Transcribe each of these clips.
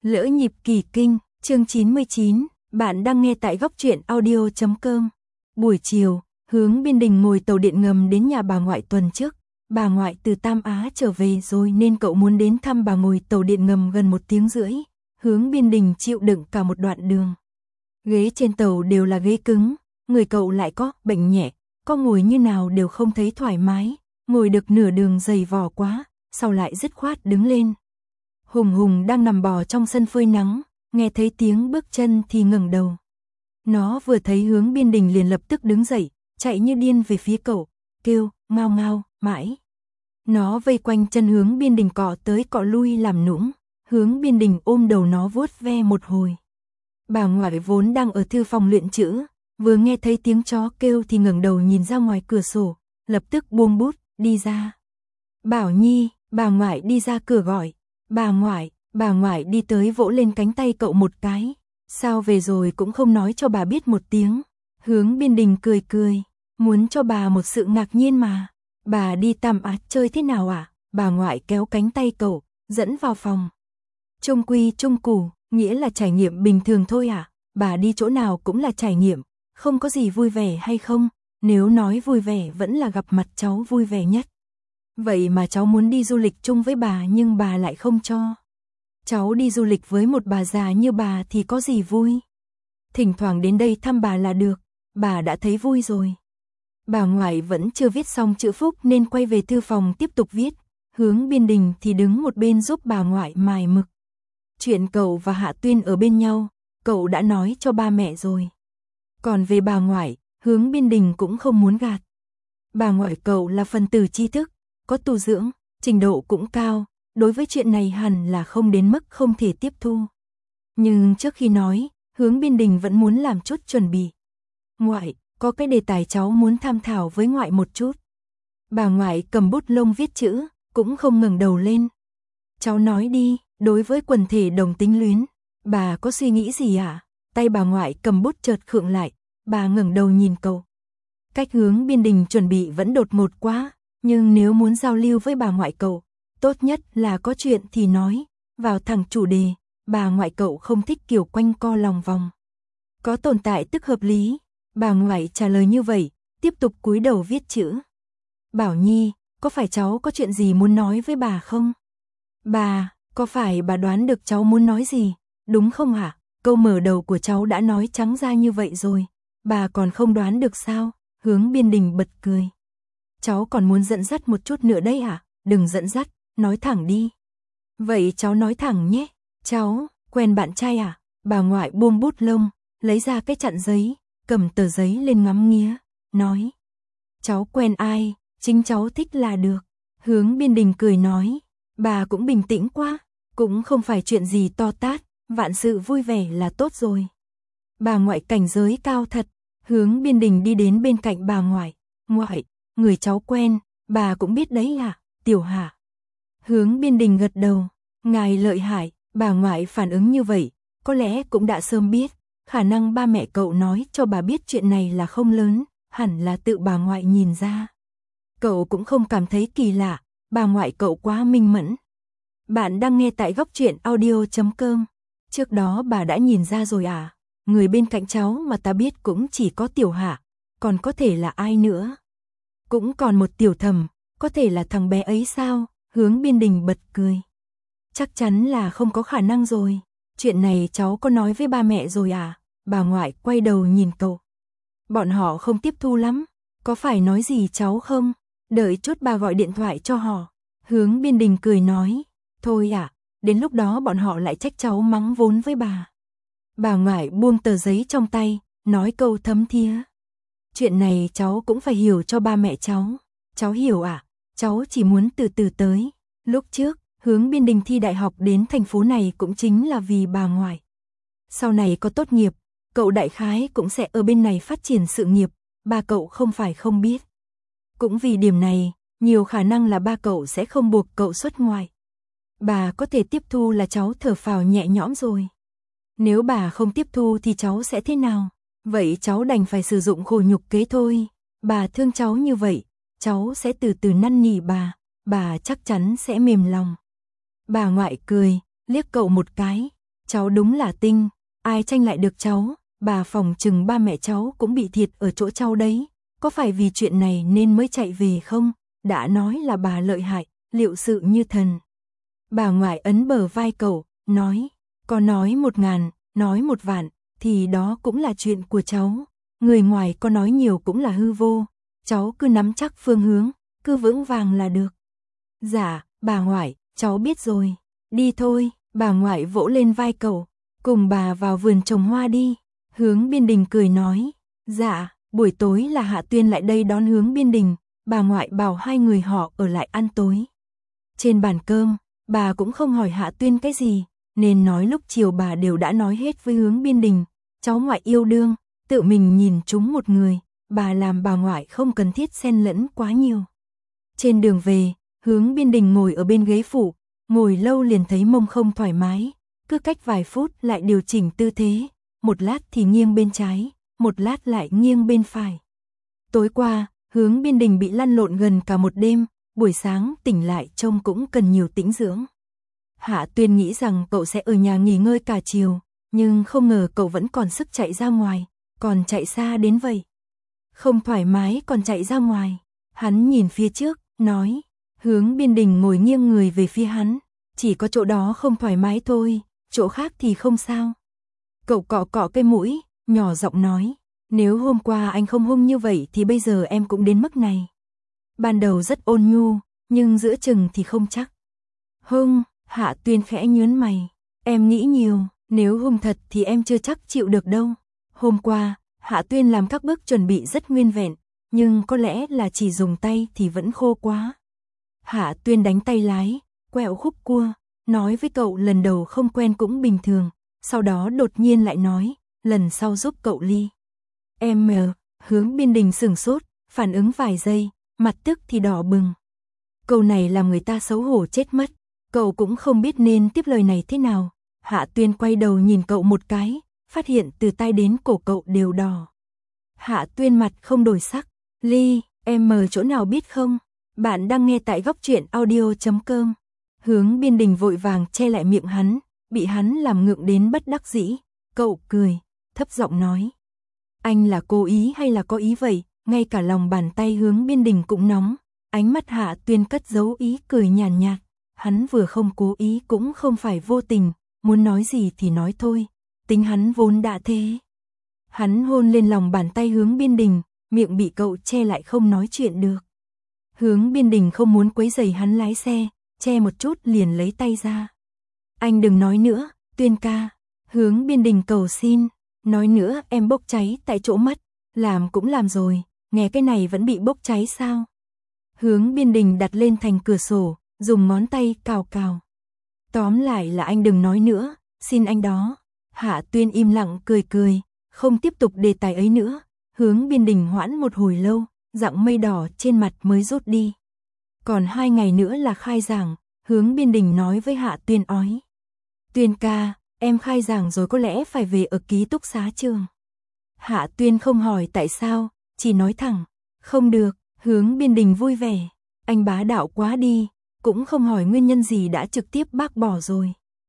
Lỡ nhịp kỳ kinh, chương 99, bạn đang nghe tại góc truyện audio.com. Buổi chiều, Hướng Biên Đình ngồi tàu điện ngầm đến nhà bà ngoại tuần trước. Bà ngoại từ Tam Á trở về rồi nên cậu muốn đến thăm bà, ngồi tàu điện ngầm gần 1 tiếng rưỡi. Hướng Biên Đình chịu đựng cả một đoạn đường. Ghế trên tàu đều là ghế cứng, người cậu lại có bệnh nhẹ, có ngồi như nào đều không thấy thoải mái, ngồi được nửa đường dày vò quá, sau lại dứt khoát đứng lên. Hùng Hùng đang nằm bò trong sân phơi nắng, nghe thấy tiếng bước chân thì ngẩng đầu. Nó vừa thấy Hướng Biên Đình liền lập tức đứng dậy, chạy như điên về phía cậu, kêu, ngao ngao, mãi. Nó vây quanh chân Hướng Biên Đình cọ tới cọ lui làm nũng, Hướng Biên Đình ôm đầu nó vuốt ve một hồi. Bà ngoại vốn đang ở thư phòng luyện chữ, vừa nghe thấy tiếng chó kêu thì ngẩng đầu nhìn ra ngoài cửa sổ, lập tức buông bút, đi ra. Bảo Nhi, bà ngoại đi ra cửa gọi. Bà ngoại đi tới vỗ lên cánh tay cậu một cái. Sao về rồi cũng không nói cho bà biết một tiếng. Hướng Biên Đình cười cười, muốn cho bà một sự ngạc nhiên mà. Bà đi Tam Á chơi thế nào à? Bà ngoại kéo cánh tay cậu, dẫn vào phòng. Trung quy trung củ, nghĩa là trải nghiệm bình thường thôi à? Bà đi chỗ nào cũng là trải nghiệm, không có gì vui vẻ hay không? Nếu nói vui vẻ vẫn là gặp mặt cháu vui vẻ nhất. Vậy mà cháu muốn đi du lịch chung với bà nhưng bà lại không cho. Cháu đi du lịch với một bà già như bà thì có gì vui. Thỉnh thoảng đến đây thăm bà là được, bà đã thấy vui rồi. Bà ngoại vẫn chưa viết xong chữ phúc nên quay về thư phòng tiếp tục viết. Hướng Biên Đình thì đứng một bên giúp bà ngoại mài mực. Chuyện cậu và Hạ Tuyên ở bên nhau, cậu đã nói cho ba mẹ rồi. Còn về bà ngoại, Hướng Biên Đình cũng không muốn gạt. Bà ngoại cậu là phần tử tri thức, có tu dưỡng, trình độ cũng cao, đối với chuyện này hẳn là không đến mức không thể tiếp thu. Nhưng trước khi nói, Hướng Biên Đình vẫn muốn làm chút chuẩn bị. Ngoại, có cái đề tài cháu muốn tham thảo với ngoại một chút. Bà ngoại cầm bút lông viết chữ, cũng không ngẩng đầu lên. Cháu nói đi, đối với quần thể đồng tính luyến, bà có suy nghĩ gì ạ? Tay bà ngoại cầm bút chợt khựng lại, bà ngẩng đầu nhìn cậu. Cách Hướng Biên Đình chuẩn bị vẫn đột ngột quá. Nhưng nếu muốn giao lưu với bà ngoại cậu, tốt nhất là có chuyện thì nói, vào thẳng chủ đề, bà ngoại cậu không thích kiểu quanh co lòng vòng. Có tồn tại tức hợp lý, bà ngoại trả lời như vậy, tiếp tục cúi đầu viết chữ. Bảo Nhi, có phải cháu có chuyện gì muốn nói với bà không? Bà, có phải bà đoán được cháu muốn nói gì, đúng không hả? Câu mở đầu của cháu đã nói trắng ra như vậy rồi, bà còn không đoán được sao? Hướng Biên Đình bật cười. Cháu còn muốn dẫn dắt một chút nữa đấy à? Đừng dẫn dắt, nói thẳng đi. Vậy cháu nói thẳng nhé. Cháu, quen bạn trai à? Bà ngoại buông bút lông, lấy ra cái chặn giấy, cầm tờ giấy lên ngắm nghía, nói. Cháu quen ai, chính cháu thích là được. Hướng Biên Đình cười nói. Bà cũng bình tĩnh quá, cũng không phải chuyện gì to tát, vạn sự vui vẻ là tốt rồi. Bà ngoại cảnh giới cao thật. Hướng Biên Đình đi đến bên cạnh bà ngoại. Ngoại, người cháu quen, bà cũng biết đấy à, Tiểu Hạ. Hướng Biên Đình gật đầu, ngài lợi hại, bà ngoại phản ứng như vậy, có lẽ cũng đã sớm biết, khả năng ba mẹ cậu nói cho bà biết chuyện này là không lớn, hẳn là tự bà ngoại nhìn ra. Cậu cũng không cảm thấy kỳ lạ, bà ngoại cậu quá minh mẫn. Bạn đang nghe tại góc truyện audio.com, trước đó bà đã nhìn ra rồi à, người bên cạnh cháu mà ta biết cũng chỉ có Tiểu Hạ, còn có thể là ai nữa? Cũng còn một Tiểu Thẩm, có thể là thằng bé ấy sao? Hướng Biên Đình bật cười. Chắc chắn là không có khả năng rồi. Chuyện này cháu có nói với ba mẹ rồi à? Bà ngoại quay đầu nhìn cậu. Bọn họ không tiếp thu lắm. Có phải nói gì cháu không? Đợi chút bà gọi điện thoại cho họ. Hướng Biên Đình cười nói. Thôi à, đến lúc đó bọn họ lại trách cháu mắng vốn với bà. Bà ngoại buông tờ giấy trong tay, nói câu thấm thía. Chuyện này cháu cũng phải hiểu cho ba mẹ cháu. Cháu hiểu à? Cháu chỉ muốn từ từ tới. Lúc trước, Hướng Biên Đình thi đại học đến thành phố này cũng chính là vì bà ngoại. Sau này có tốt nghiệp, cậu đại khái cũng sẽ ở bên này phát triển sự nghiệp, ba cậu không phải không biết. Cũng vì điểm này, nhiều khả năng là ba cậu sẽ không buộc cậu xuất ngoại. Bà có thể tiếp thu là cháu thở phào nhẹ nhõm rồi. Nếu bà không tiếp thu thì cháu sẽ thế nào? Vậy cháu đành phải sử dụng khổ nhục kế thôi. Bà thương cháu như vậy, cháu sẽ từ từ năn nỉ bà chắc chắn sẽ mềm lòng. Bà ngoại cười, liếc cậu một cái, cháu đúng là tinh, ai tranh lại được cháu, bà phỏng chừng ba mẹ cháu cũng bị thiệt ở chỗ cháu đấy, có phải vì chuyện này nên mới chạy về không? Đã nói là bà lợi hại, liệu sự như thần. Bà ngoại ấn bờ vai cậu, nói, có nói 1000, nói 1 vạn, thì đó cũng là chuyện của cháu, người ngoài có nói nhiều cũng là hư vô, cháu cứ nắm chắc phương hướng, cứ vững vàng là được. Dạ, bà ngoại, cháu biết rồi, đi thôi, bà ngoại vỗ lên vai cậu, cùng bà vào vườn trồng hoa đi. Hướng Biên Đình cười nói, dạ, buổi tối là Hạ Tuyên lại đây đón Hướng Biên Đình, bà ngoại bảo 2 người họ ở lại ăn tối. Trên bàn cơm, bà cũng không hỏi Hạ Tuyên cái gì, nên nói lúc chiều bà đều đã nói hết với Hướng Biên Đình, cháu ngoại yêu đương, tự mình nhìn chúng một người, bà làm bà ngoại không cần thiết xen lẫn quá nhiều. Trên đường về, Hướng Biên Đình ngồi ở bên ghế phụ, ngồi lâu liền thấy mông không thoải mái, cứ cách vài phút lại điều chỉnh tư thế, một lát thì nghiêng bên trái, một lát lại nghiêng bên phải. Tối qua, Hướng Biên Đình bị lăn lộn gần cả một đêm, buổi sáng tỉnh lại trông cũng cần nhiều tĩnh dưỡng. Hạ Tuyên nghĩ rằng cậu sẽ ở nhà nghỉ ngơi cả chiều, nhưng không ngờ cậu vẫn còn sức chạy ra ngoài, còn chạy xa đến vậy. Không thoải mái còn chạy ra ngoài. Hắn nhìn phía trước, nói, Hướng Biên Đình ngồi nghiêng người về phía hắn, chỉ có chỗ đó không thoải mái thôi, chỗ khác thì không sao. Cậu cọ cọ cái mũi, nhỏ giọng nói, nếu hôm qua anh không hung như vậy thì bây giờ em cũng đến mức này. Ban đầu rất ôn nhu, nhưng giữa chừng thì không chắc. Hung, Hạ Tuyên khẽ nhớn mày, em nghĩ nhiều, nếu hung thật thì em chưa chắc chịu được đâu. Hôm qua, Hạ Tuyên làm các bước chuẩn bị rất nguyên vẹn, nhưng có lẽ là chỉ dùng tay thì vẫn khô quá. Hạ Tuyên đánh tay lái, quẹo khúc cua, nói với cậu lần đầu không quen cũng bình thường, sau đó đột nhiên lại nói, lần sau giúp cậu ly. Em Hướng Biên Đình sửng sốt, phản ứng vài giây, mặt tức thì đỏ bừng. Câu này làm người ta xấu hổ chết mất, cậu cũng không biết nên tiếp lời này thế nào. Hạ Tuyên quay đầu nhìn cậu một cái, phát hiện từ tai đến cổ cậu đều đỏ. Hạ Tuyên mặt không đổi sắc, ly, em chỗ nào biết không? Bạn đang nghe tại góc truyện audio.com. Hướng Biên Đình vội vàng che lại miệng hắn, bị hắn làm ngượng đến bất đắc dĩ. Cậu cười, thấp giọng nói, anh là cố ý hay là có ý vậy? Ngay cả lòng bàn tay Hướng Biên Đình cũng nóng. Ánh mắt Hạ Tuyên cất giấu ý cười nhàn nhạt. Hắn vừa không cố ý cũng không phải vô tình, muốn nói gì thì nói thôi, tính hắn vốn đã thế. Hắn hôn lên lòng bàn tay Hướng Biên Đình, miệng bị cậu che lại không nói chuyện được. Hướng Biên Đình không muốn quấy rầy hắn lái xe, che một chút liền lấy tay ra. Anh đừng nói nữa, Tuyên ca. Hướng Biên Đình cầu xin, nói nữa em bốc cháy tại chỗ mất, làm cũng làm rồi, nghe cái này vẫn bị bốc cháy sao? Hướng Biên Đình đặt lên thành cửa sổ, dùng ngón tay cào cào. Tóm lại là anh đừng nói nữa, xin anh đó. Hạ Tuyên im lặng cười cười, không tiếp tục đề tài ấy nữa. Hướng Biên Đình hoãn một hồi lâu, dạng mây đỏ trên mặt mới rút đi. Còn 2 ngày nữa là khai giảng, Hướng Biên Đình nói với Hạ Tuyên ói. Tuyên ca, em khai giảng rồi có lẽ phải về ở ký túc xá trường. Hạ Tuyên không hỏi tại sao, chỉ nói thẳng, không được. Hướng Biên Đình vui vẻ, anh bá đạo quá đi, cũng không hỏi nguyên nhân gì đã trực tiếp bác bỏ rồi.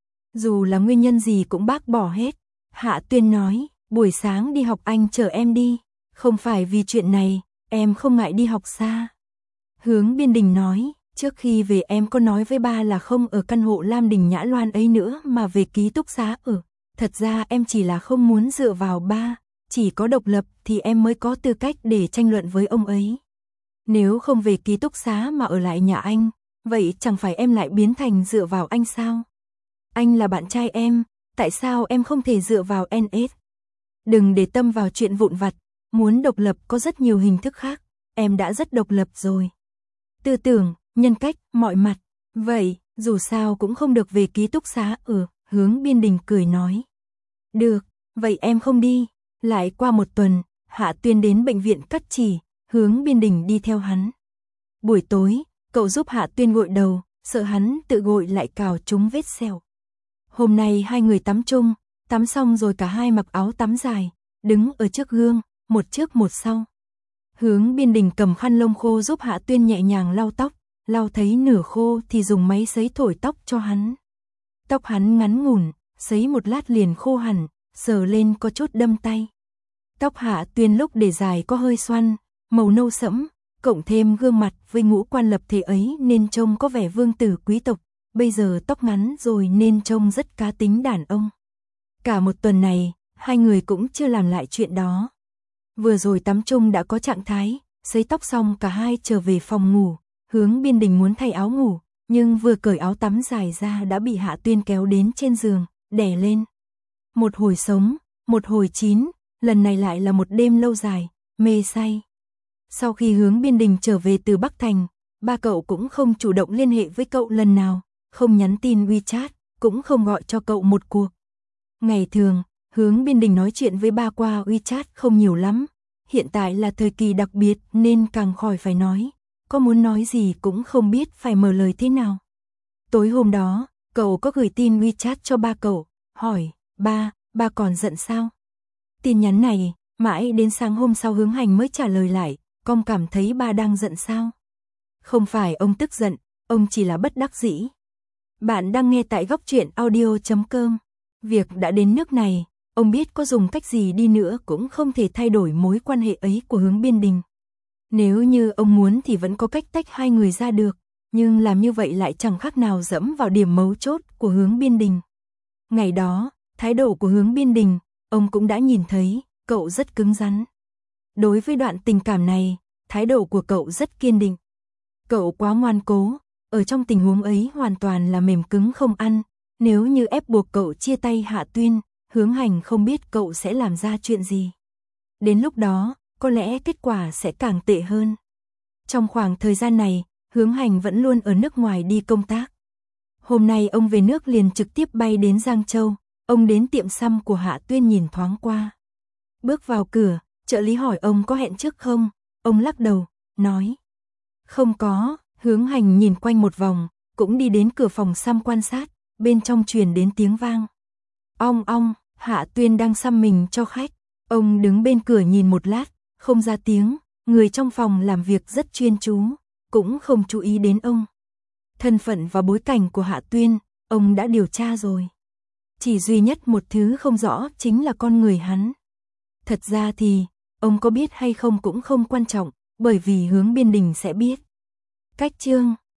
Dù là nguyên nhân gì cũng bác bỏ hết. Hạ Tuyên nói, buổi sáng đi học anh chở em đi, không phải vì chuyện này, em không ngại đi học xa. Hướng Biên Đình nói, trước khi về em có nói với ba là không ở căn hộ Lam Đình Nhã Loan ấy nữa mà về ký túc xá ở. Thật ra em chỉ là không muốn dựa vào ba, chỉ có độc lập thì em mới có tư cách để tranh luận với ông ấy. Nếu không về ký túc xá mà ở lại nhà anh, vậy chẳng phải em lại biến thành dựa vào anh sao? Anh là bạn trai em, tại sao em không thể dựa vào NS? Đừng để tâm vào chuyện vụn vặt, muốn độc lập có rất nhiều hình thức khác, em đã rất độc lập rồi. Tư tưởng, nhân cách, mọi mặt, vậy, dù sao cũng không được về ký túc xá ở, Hướng Biên Đình cười nói. Được, vậy em không đi. Lại qua một tuần, Hạ Tuyên đến bệnh viện cắt chỉ, Hướng Biên Đình đi theo hắn. Buổi tối, cậu giúp Hạ Tuyên gội đầu, sợ hắn tự gội lại cào trúng vết sẹo. Hôm nay 2 người tắm chung, tắm xong rồi cả hai mặc áo tắm dài, đứng ở trước gương, một trước một sau. Hướng Biên Đình cầm khăn lông khô giúp Hạ Tuyên nhẹ nhàng lau tóc, lau thấy nửa khô thì dùng máy sấy thổi tóc cho hắn. Tóc hắn ngắn ngủn, sấy một lát liền khô hẳn, sờ lên có chút đâm tay. Tóc Hạ Tuyên lúc để dài có hơi xoăn, màu nâu sẫm, cộng thêm gương mặt với ngũ quan lập thể ấy nên trông có vẻ vương tử quý tộc, bây giờ tóc ngắn rồi nên trông rất cá tính đàn ông. Cả một tuần này, hai người cũng chưa làm lại chuyện đó. Vừa rồi tắm chung đã có trạng thái, sấy tóc xong cả hai trở về phòng ngủ, Hướng Biên Đình muốn thay áo ngủ, nhưng vừa cởi áo tắm dài ra đã bị Hạ Tuyên kéo đến trên giường, đè lên. Một hồi sống, một hồi chín, lần này lại là một đêm lâu dài, mê say. Sau khi Hướng Biên Đình trở về từ Bắc Thành, ba cậu cũng không chủ động liên hệ với cậu lần nào, không nhắn tin WeChat, cũng không gọi cho cậu một cuộc. Ngày thường, Hướng Biên Đình nói chuyện với ba qua WeChat không nhiều lắm, hiện tại là thời kỳ đặc biệt nên càng khỏi phải nói, có muốn nói gì cũng không biết phải mở lời thế nào. Tối hôm đó, cậu có gửi tin WeChat cho ba cậu, hỏi, ba còn giận sao? Tin nhắn này, mãi đến sáng hôm sau Hướng Hành mới trả lời lại, con cảm thấy ba đang giận sao? Không phải ông tức giận, ông chỉ là bất đắc dĩ. Bạn đang nghe tại góc truyện audio.com. Việc đã đến nước này, ông biết có dùng cách gì đi nữa cũng không thể thay đổi mối quan hệ ấy của Hướng Biên Đình. Nếu như ông muốn thì vẫn có cách tách hai người ra được, nhưng làm như vậy lại chẳng khác nào dẫm vào điểm mấu chốt của Hướng Biên Đình. Ngày đó, thái độ của Hướng Biên Đình, ông cũng đã nhìn thấy, cậu rất cứng rắn. Đối với đoạn tình cảm này, thái độ của cậu rất kiên định. Cậu quá ngoan cố, ở trong tình huống ấy hoàn toàn là mềm cứng không ăn, nếu như ép buộc cậu chia tay Hạ Tuyên, Hướng Hành không biết cậu sẽ làm ra chuyện gì. Đến lúc đó, có lẽ kết quả sẽ càng tệ hơn. Trong khoảng thời gian này, Hướng Hành vẫn luôn ở nước ngoài đi công tác. Hôm nay ông về nước liền trực tiếp bay đến Giang Châu, ông đến tiệm xăm của Hạ Tuyên nhìn thoáng qua. Bước vào cửa, trợ lý hỏi ông có hẹn trước không, ông lắc đầu, nói. Không có, Hướng Hành nhìn quanh một vòng, cũng đi đến cửa phòng xăm quan sát, bên trong truyền đến tiếng vang. Ong ong, Hạ Tuyên đang xăm mình cho khách, ông đứng bên cửa nhìn một lát, không ra tiếng, người trong phòng làm việc rất chuyên chú, cũng không chú ý đến ông. Thân phận và bối cảnh của Hạ Tuyên, ông đã điều tra rồi. Chỉ duy nhất một thứ không rõ chính là con người hắn. Thật ra thì, ông có biết hay không cũng không quan trọng, bởi vì Hướng Biên Đình sẽ biết. Cách chương